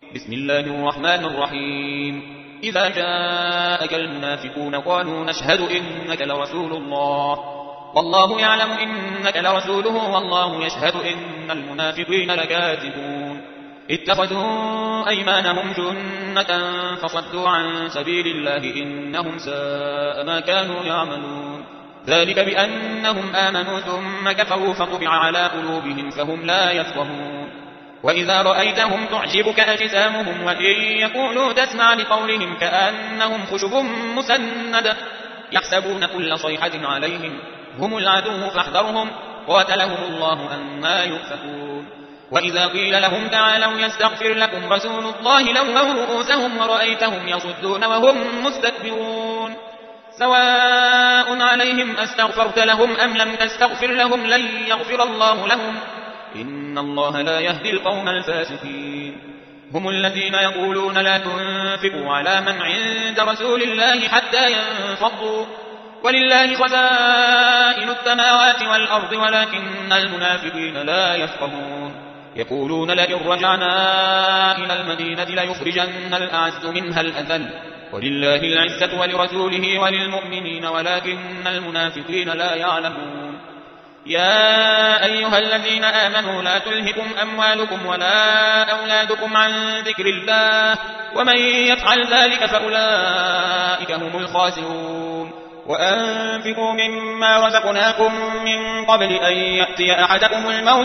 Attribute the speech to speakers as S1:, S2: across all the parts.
S1: بسم الله الرحمن الرحيم إذا جاءك المنافقون قالوا نشهد إنك لرسول الله والله يعلم إنك لرسوله والله يشهد إن المنافقين لكاذبون اتخذوا أيمانهم جنة فصدوا عن سبيل الله إنهم ساء ما كانوا يعملون ذلك بأنهم آمنوا ثم كفروا فطبع على قلوبهم فهم لا يفقهون وإذا رأيتهم تعجبك أجسامهم وإن يقولوا تسمع لقولهم كأنهم خشب مسندة يحسبون كل صيحة عليهم هم العدو فاحذرهم قاتلهم الله أنى يؤفكون وإذا قيل لهم تعالوا يستغفر لكم رسول الله لووا رؤوسهم ورأيتهم يصدون وهم مستكبرون سواء عليهم أستغفرت لهم أم لم تستغفر لهم لن يغفر الله لهم إن الله لا يهدي القوم الفاسقين هم الذين يقولون لا تنفقوا على من عند رسول الله حتى ينفضوا ولله خزائن السماوات والأرض ولكن المنافقين لا يفقهون يقولون لئن رجعنا إلى المدينة ليخرجن الأعز منها الأذل ولله العزة ولرسوله وللمؤمنين ولكن المنافقين لا يعلمون يا أيها الذين آمنوا لا تلهكم أموالكم ولا أولادكم عن ذكر الله ومن يفعل ذلك فأولئك هم الخاسرون وأنفقوا مما رزقناكم من قبل أن يأتي أحدكم الموت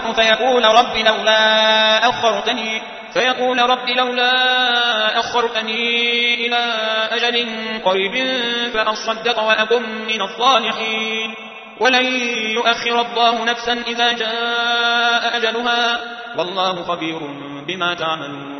S1: فيقول رب لولا أخرتني إلى أجل قريب فأصدق وأكن من الصالحين ولن يؤخر الله نفسا إذا جاء أجلها والله خبير بما تعملون